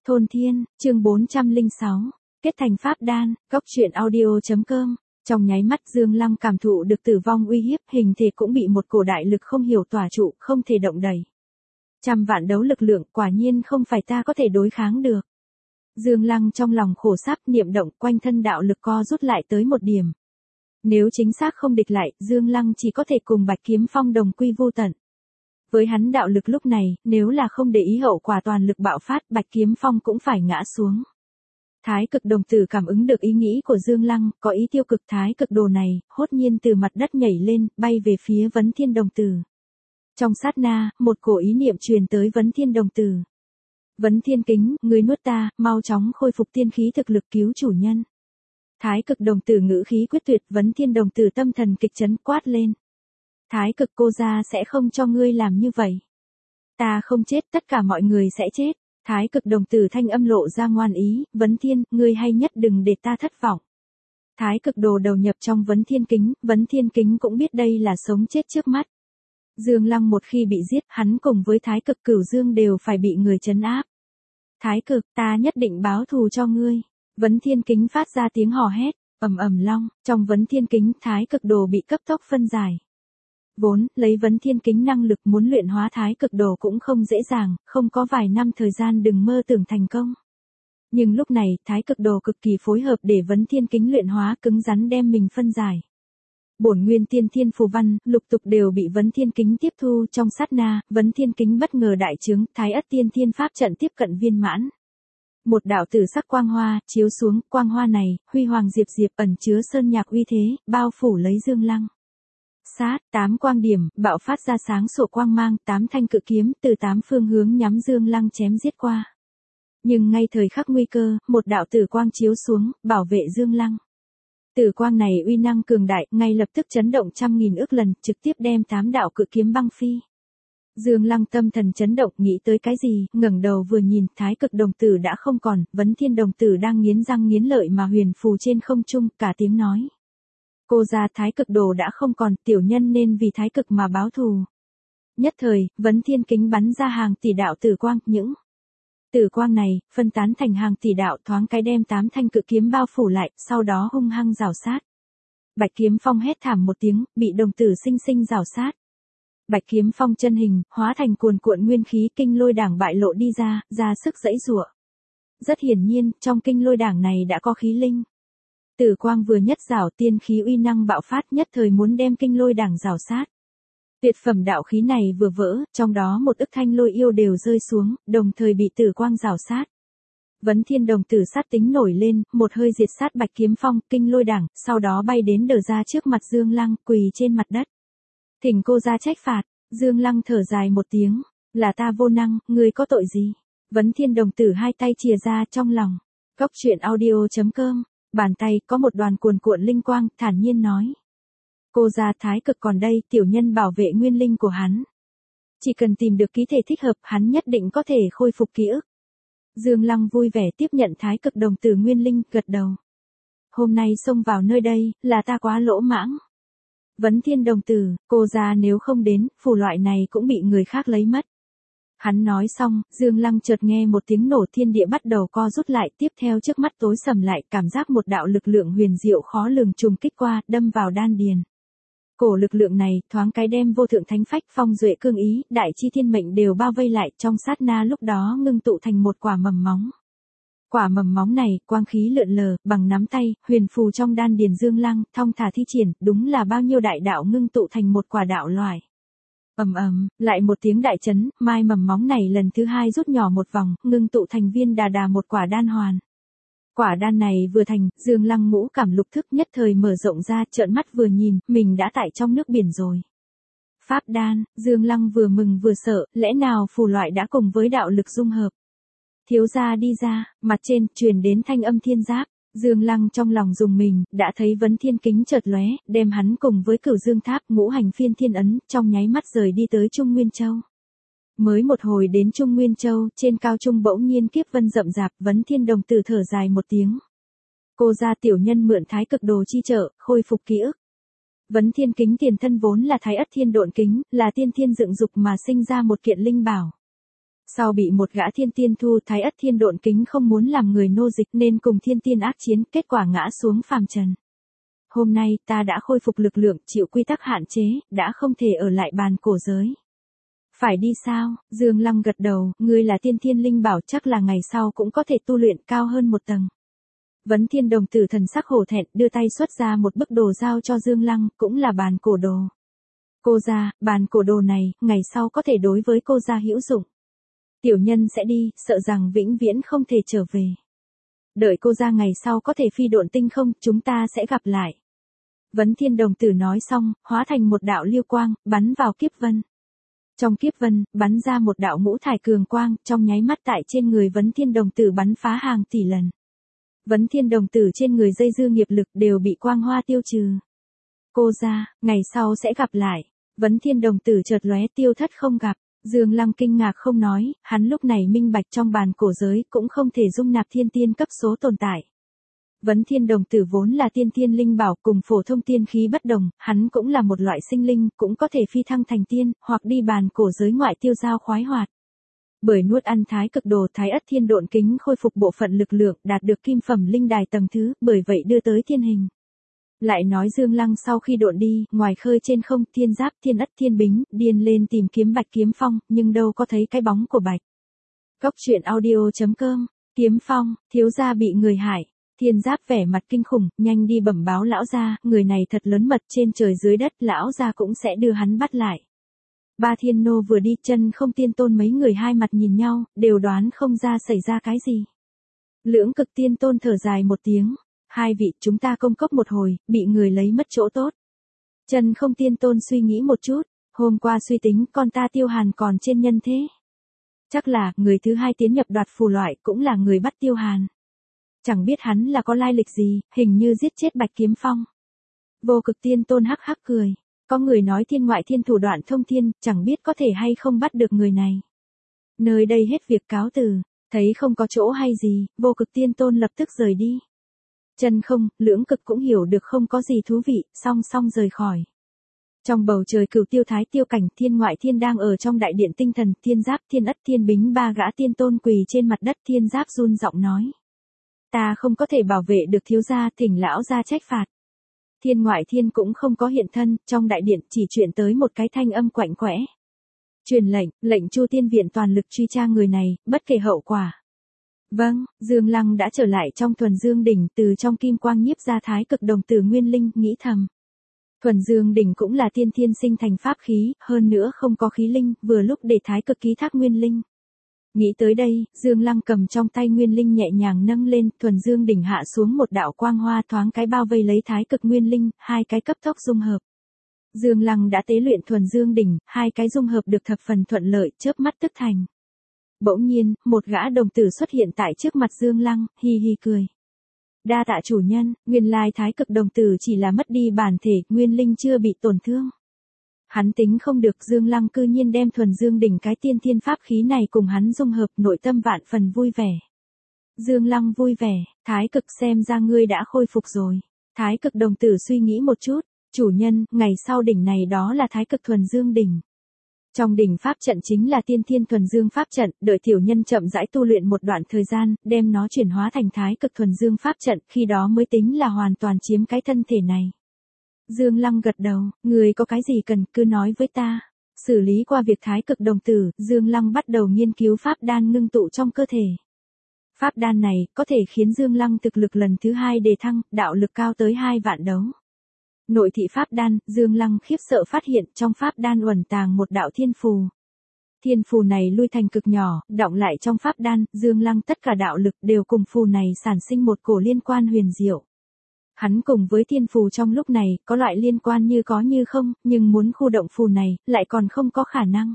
Thôn Thiên, chương 406, kết thành pháp đan, góc truyện audio.com. Trong nháy mắt Dương Lăng cảm thụ được tử vong uy hiếp, hình thể cũng bị một cổ đại lực không hiểu tỏa trụ, không thể động đẩy. Trăm vạn đấu lực lượng quả nhiên không phải ta có thể đối kháng được. Dương Lăng trong lòng khổ sáp niệm động, quanh thân đạo lực co rút lại tới một điểm. Nếu chính xác không địch lại, Dương Lăng chỉ có thể cùng Bạch Kiếm Phong đồng quy vô tận. Với hắn đạo lực lúc này, nếu là không để ý hậu quả toàn lực bạo phát, Bạch Kiếm Phong cũng phải ngã xuống. Thái cực đồng tử cảm ứng được ý nghĩ của Dương Lăng, có ý tiêu cực thái cực đồ này, hốt nhiên từ mặt đất nhảy lên, bay về phía Vấn Thiên đồng tử. Trong sát na, một cổ ý niệm truyền tới Vấn Thiên đồng tử. Vấn Thiên kính, ngươi nuốt ta, mau chóng khôi phục tiên khí thực lực cứu chủ nhân. Thái cực đồng tử ngữ khí quyết tuyệt, Vấn Thiên đồng tử tâm thần kịch chấn quát lên. Thái cực cô gia sẽ không cho ngươi làm như vậy. Ta không chết, tất cả mọi người sẽ chết. Thái cực đồng tử thanh âm lộ ra ngoan ý, Vấn Thiên, ngươi hay nhất đừng để ta thất vọng. Thái cực đồ đầu nhập trong Vấn Thiên kính cũng biết đây là sống chết trước mắt. Dương Lăng một khi bị giết, hắn cùng với Thái cực Cửu Dương đều phải bị người trấn áp. Thái cực, ta nhất định báo thù cho ngươi. Vấn Thiên kính phát ra tiếng hò hét, ầm ầm long, trong Vấn Thiên kính, Thái cực đồ bị cấp tốc phân giải. Vốn, lấy Vấn Thiên kính năng lực muốn luyện hóa thái cực đồ cũng không dễ dàng, không có vài năm thời gian đừng mơ tưởng thành công. Nhưng lúc này, thái cực đồ cực kỳ phối hợp để Vấn Thiên kính luyện hóa cứng rắn đem mình phân giải. Bổn nguyên tiên thiên phù văn, lục tục đều bị Vấn Thiên kính tiếp thu trong sát na, Vấn Thiên kính bất ngờ đại trướng, thái ất tiên thiên pháp trận tiếp cận viên mãn. Một đạo tử sắc quang hoa, chiếu xuống, quang hoa này, huy hoàng diệp diệp ẩn chứa sơn nhạc uy thế, bao phủ lấy Dương Lăng. Sát, 8 quang điểm, bạo phát ra sáng sủa quang mang, 8 thanh cự kiếm từ 8 phương hướng nhắm Dương Lăng chém giết qua. Nhưng ngay thời khắc nguy cơ, một đạo tử quang chiếu xuống, bảo vệ Dương Lăng. Tử quang này uy năng cường đại, ngay lập tức chấn động trăm nghìn ước lần, trực tiếp đem 8 đạo cự kiếm băng phi. Dương Lăng tâm thần chấn động, nghĩ tới cái gì, ngẩng đầu vừa nhìn, thái cực đồng tử đã không còn, Vấn Thiên đồng tử đang nghiến răng nghiến lợi mà huyền phù trên không trung, cả tiếng nói. Cô gia thái cực đồ đã không còn, tiểu nhân nên vì thái cực mà báo thù. Nhất thời, Vấn Thiên kính bắn ra hàng tỷ đạo tử quang, những tử quang này, phân tán thành hàng tỷ đạo thoáng cái đem 8 thanh cự kiếm bao phủ lại, sau đó hung hăng rào sát. Bạch Kiếm Phong hét thảm một tiếng, bị đồng tử sinh sinh rào sát. Bạch Kiếm Phong chân hình, hóa thành cuồn cuộn nguyên khí kinh lôi đảng bại lộ đi ra sức giãy giụa. Rất hiển nhiên, trong kinh lôi đảng này đã có khí linh. Tử quang vừa nhất rảo tiên khí uy năng bạo phát nhất thời muốn đem kinh lôi đảng rào sát. Tuyệt phẩm đạo khí này vừa vỡ, trong đó một ức thanh lôi yêu đều rơi xuống, đồng thời bị tử quang rào sát. Vấn Thiên đồng tử sát tính nổi lên, một hơi diệt sát Bạch Kiếm Phong, kinh lôi đảng, sau đó bay đến đờ ra trước mặt Dương Lăng, quỳ trên mặt đất. Thỉnh cô ra trách phạt, Dương Lăng thở dài một tiếng, là ta vô năng, ngươi có tội gì? Vấn Thiên đồng tử hai tay chìa ra trong lòng. Góc truyện audio.com. Bàn tay có một đoàn cuồn cuộn linh quang, thản nhiên nói. Cô gia thái cực còn đây, tiểu nhân bảo vệ nguyên linh của hắn. Chỉ cần tìm được ký thể thích hợp, hắn nhất định có thể khôi phục ký ức. Dương Lăng vui vẻ tiếp nhận thái cực đồng tử nguyên linh, gật đầu. Hôm nay xông vào nơi đây, là ta quá lỗ mãng. Vấn Thiên đồng tử, cô gia nếu không đến, phù loại này cũng bị người khác lấy mất. Hắn nói xong, Dương Lăng chợt nghe một tiếng nổ, thiên địa bắt đầu co rút lại, tiếp theo trước mắt tối sầm lại, cảm giác một đạo lực lượng huyền diệu khó lường trùng kích qua, đâm vào đan điền. Cổ lực lượng này, thoáng cái đem vô thượng thánh phách, phong duệ cương ý, đại chi thiên mệnh đều bao vây lại, trong sát na lúc đó ngưng tụ thành một quả mầm móng. Quả mầm móng này, quang khí lượn lờ, bằng nắm tay, huyền phù trong đan điền Dương Lăng, thong thả thi triển, đúng là bao nhiêu đại đạo ngưng tụ thành một quả đạo loại. Ầm ầm, lại một tiếng đại chấn, mai mầm móng này lần thứ hai rút nhỏ một vòng, ngưng tụ thành viên đà đà một quả đan hoàn. Quả đan này vừa thành, Dương Lăng ngũ cảm lục thức nhất thời mở rộng ra, trợn mắt vừa nhìn, mình đã tại trong nước biển rồi. Pháp đan, Dương Lăng vừa mừng vừa sợ, lẽ nào phù loại đã cùng với đạo lực dung hợp. Thiếu gia đi ra, mặt trên truyền đến thanh âm thiên giáp. Dương Lăng trong lòng dùng mình, đã thấy Vấn Thiên kính chợt lóe, đem hắn cùng với Cửu Dương tháp, ngũ hành phiên thiên ấn, trong nháy mắt rời đi tới Trung Nguyên Châu. Mới một hồi đến Trung Nguyên Châu, trên cao trung bỗng nhiên kiếp vân rậm rạp, Vấn Thiên đồng tử thở dài một tiếng. Cô gia tiểu nhân mượn thái cực đồ chi trợ, khôi phục ký ức. Vấn Thiên kính tiền thân vốn là thái ất thiên độn kính, là tiên thiên dựng dục mà sinh ra một kiện linh bảo. Sau bị một gã thiên tiên thu, Thái Ất Thiên Độn Kính không muốn làm người nô dịch nên cùng thiên tiên ác chiến, kết quả ngã xuống phàm trần. Hôm nay ta đã khôi phục lực lượng, chịu quy tắc hạn chế, đã không thể ở lại bàn cổ giới. Phải đi sao? Dương Lăng gật đầu, ngươi là tiên thiên linh bảo, chắc là ngày sau cũng có thể tu luyện cao hơn một tầng. Vấn Thiên đồng tử thần sắc hổ thẹn, đưa tay xuất ra một bức đồ giao cho Dương Lăng, cũng là bàn cổ đồ. Cô gia, bàn cổ đồ này, ngày sau có thể đối với cô gia hữu dụng. Tiểu nhân sẽ đi, sợ rằng vĩnh viễn không thể trở về. Đợi cô gia ngày sau có thể phi độn tinh không, chúng ta sẽ gặp lại. Vấn Thiên đồng tử nói xong, hóa thành một đạo lưu quang, bắn vào kiếp vân. Trong kiếp vân, bắn ra một đạo ngũ thải cường quang, trong nháy mắt tại trên người Vấn Thiên đồng tử bắn phá hàng tỷ lần. Vấn Thiên đồng tử trên người dây dưa nghiệp lực đều bị quang hoa tiêu trừ. Cô gia, ngày sau sẽ gặp lại. Vấn Thiên đồng tử chợt lóe tiêu thất không gặp. Dương Lăng kinh ngạc không nói, hắn lúc này minh bạch trong bàn cổ giới cũng không thể dung nạp thiên tiên cấp số tồn tại. Vấn Thiên đồng tử vốn là tiên tiên linh bảo, cùng phổ thông tiên khí bất đồng, hắn cũng là một loại sinh linh, cũng có thể phi thăng thành tiên, hoặc đi bàn cổ giới ngoại tiêu giao khoái hoạt. Bởi nuốt ăn thái cực đồ, Thái Ất Thiên Độn Kính khôi phục bộ phận lực lượng, đạt được kim phẩm linh đài tầng thứ, bởi vậy đưa tới thiên hình. Lại nói Dương Lăng sau khi độn đi, ngoài khơi trên không, Thiên Giáp, Thiên Ất, Thiên Bính, điên lên tìm kiếm Bạch Kiếm Phong, nhưng đâu có thấy cái bóng của Bạch. Cốc truyện audio.com, Kiếm Phong, thiếu gia bị người hại. Thiên Giáp vẻ mặt kinh khủng, nhanh đi bẩm báo lão gia, người này thật lớn mật, trên trời dưới đất, lão gia cũng sẽ đưa hắn bắt lại. Ba Thiên Nô vừa đi, Chân Không Tiên Tôn mấy người hai mặt nhìn nhau, đều đoán không ra xảy ra cái gì. Lưỡng Cực Tiên Tôn thở dài một tiếng, hai vị, chúng ta công cốc một hồi, bị người lấy mất chỗ tốt. Chân Không Tiên Tôn suy nghĩ một chút, hôm qua suy tính con ta Tiêu Hàn còn trên nhân thế. Chắc là, người thứ hai tiến nhập đoạt phù loại cũng là người bắt Tiêu Hàn. Chẳng biết hắn là có lai lịch gì, hình như giết chết Bạch Kiếm Phong. Vô Cực Tiên Tôn hắc hắc cười. Có người nói thiên ngoại thiên thủ đoạn thông thiên, chẳng biết có thể hay không bắt được người này. Nơi đây hết việc cáo từ, thấy không có chỗ hay gì, Vô Cực Tiên Tôn lập tức rời đi. Chân Không, Lưỡng Cực cũng hiểu được không có gì thú vị, song song rời khỏi. Trong bầu trời Cửu Tiêu Thái Tiêu cảnh, Thiên Ngoại Thiên đang ở trong đại điện tinh thần, Thiên Giáp, Thiên Ất, Thiên Bính ba gã tiên tôn quỳ trên mặt đất, Thiên Giáp run giọng nói: ta không có thể bảo vệ được thiếu gia, thỉnh lão gia trách phạt. Thiên Ngoại Thiên cũng không có hiện thân, trong đại điện chỉ truyền tới một cái thanh âm quạnh quẽ. Truyền lệnh, lệnh Chu Tiên Viện toàn lực truy tra người này, bất kể hậu quả. Vâng, Dương Lăng đã trở lại trong Thuần Dương Đỉnh, từ trong kim quang nhiếp ra thái cực đồng tử nguyên linh, nghĩ thầm. Thuần Dương Đỉnh cũng là tiên thiên sinh thành pháp khí, hơn nữa không có khí linh, vừa lúc để thái cực ký thác nguyên linh. Nghĩ tới đây, Dương Lăng cầm trong tay nguyên linh nhẹ nhàng nâng lên, Thuần Dương Đỉnh hạ xuống một đạo quang hoa thoáng cái bao vây lấy thái cực nguyên linh, hai cái cấp tốc dung hợp. Dương Lăng đã tế luyện Thuần Dương Đỉnh, hai cái dung hợp được thập phần thuận lợi, chớp mắt tức thành. Bỗng nhiên, một gã đồng tử xuất hiện tại trước mặt Dương Lăng, hi hi cười. Đa tạ chủ nhân, nguyên lai thái cực đồng tử chỉ là mất đi bản thể, nguyên linh chưa bị tổn thương. Hắn tính không được Dương Lăng cư nhiên đem Thuần Dương Đỉnh cái tiên thiên pháp khí này cùng hắn dung hợp, nội tâm vạn phần vui vẻ. Dương Lăng vui vẻ, thái cực xem ra ngươi đã khôi phục rồi. Thái cực đồng tử suy nghĩ một chút, chủ nhân, ngày sau đỉnh này đó là thái cực Thuần Dương Đỉnh. Trong đỉnh pháp trận chính là tiên thiên Thuần Dương pháp trận, đợi tiểu nhân chậm rãi tu luyện một đoạn thời gian, đem nó chuyển hóa thành thái cực Thuần Dương pháp trận, khi đó mới tính là hoàn toàn chiếm cái thân thể này. Dương Lăng gật đầu, người có cái gì cần cứ nói với ta. Xử lý qua việc thái cực đồng tử, Dương Lăng bắt đầu nghiên cứu pháp đan ngưng tụ trong cơ thể. Pháp đan này có thể khiến Dương Lăng thực lực lần thứ hai đề thăng, đạo lực cao tới 2 vạn đấu. Nội thị pháp đan, Dương Lăng khiếp sợ phát hiện trong pháp đan uẩn tàng một đạo thiên phù. Thiên phù này lui thành cực nhỏ, đọng lại trong pháp đan, Dương Lăng tất cả đạo lực đều cùng phù này sản sinh một cổ liên quan huyền diệu. Hắn cùng với thiên phù trong lúc này, có loại liên quan như có như không, nhưng muốn khu động phù này, lại còn không có khả năng.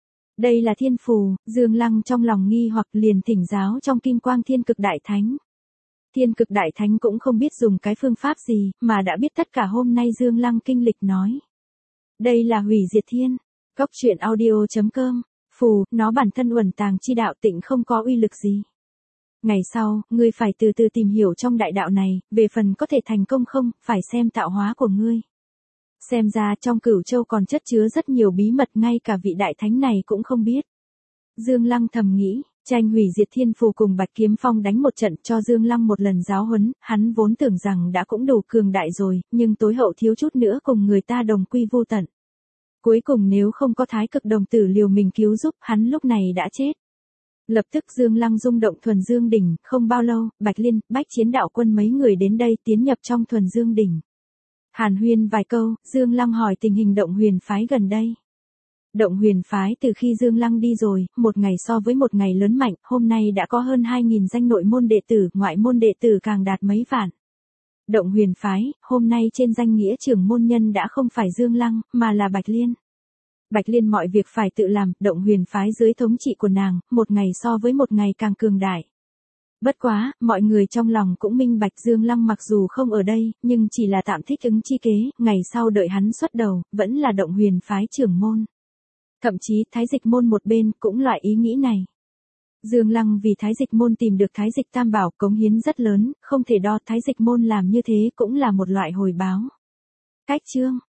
Đây là thiên phù, Dương Lăng trong lòng nghi hoặc liền thỉnh giáo trong kim quang thiên cực đại thánh. Thiên cực đại thánh cũng không biết dùng cái phương pháp gì, mà đã biết tất cả hôm nay Dương Lăng kinh lịch nói. Đây là hủy diệt thiên. Cốc truyện audio.com, phù, nó bản thân uẩn tàng chi đạo tịnh không có uy lực gì. Ngày sau, ngươi phải từ từ tìm hiểu trong đại đạo này, về phần có thể thành công không, phải xem tạo hóa của ngươi. Xem ra trong Cửu Châu còn chất chứa rất nhiều bí mật ngay cả vị đại thánh này cũng không biết. Dương Lăng thầm nghĩ, tranh hủy diệt thiên phù cùng Bạch Kiếm Phong đánh một trận cho Dương Lăng một lần giáo huấn, hắn vốn tưởng rằng đã cũng đủ cường đại rồi, nhưng tối hậu thiếu chút nữa cùng người ta đồng quy vu tận. Cuối cùng nếu không có Thái Cực đồng tử liều mình cứu giúp, hắn lúc này đã chết. Lập tức Dương Lăng rung động Thuần Dương Đỉnh, không bao lâu, Bạch Liên, Bách Chiến đạo quân mấy người đến đây tiến nhập trong Thuần Dương Đỉnh. Hàn huyên vài câu, Dương Lăng hỏi tình hình Động Huyền phái gần đây. Động Huyền phái từ khi Dương Lăng đi rồi, một ngày so với một ngày lớn mạnh, hôm nay đã có hơn 2.000 danh nội môn đệ tử, ngoại môn đệ tử càng đạt mấy vạn. Động Huyền phái, hôm nay trên danh nghĩa trưởng môn nhân đã không phải Dương Lăng, mà là Bạch Liên. Bạch Liên mọi việc phải tự làm, Động Huyền phái dưới thống trị của nàng, một ngày so với một ngày càng cường đại. Bất quá, mọi người trong lòng cũng minh bạch Dương Lăng mặc dù không ở đây, nhưng chỉ là tạm thích ứng chi kế, ngày sau đợi hắn xuất đầu, vẫn là Động Huyền phái trưởng môn. Thậm chí Thái Dịch môn một bên cũng loại ý nghĩ này. Dương Lăng vì Thái Dịch môn tìm được Thái Dịch Tam Bảo cống hiến rất lớn, không thể đo, Thái Dịch môn làm như thế cũng là một loại hồi báo. Cách chương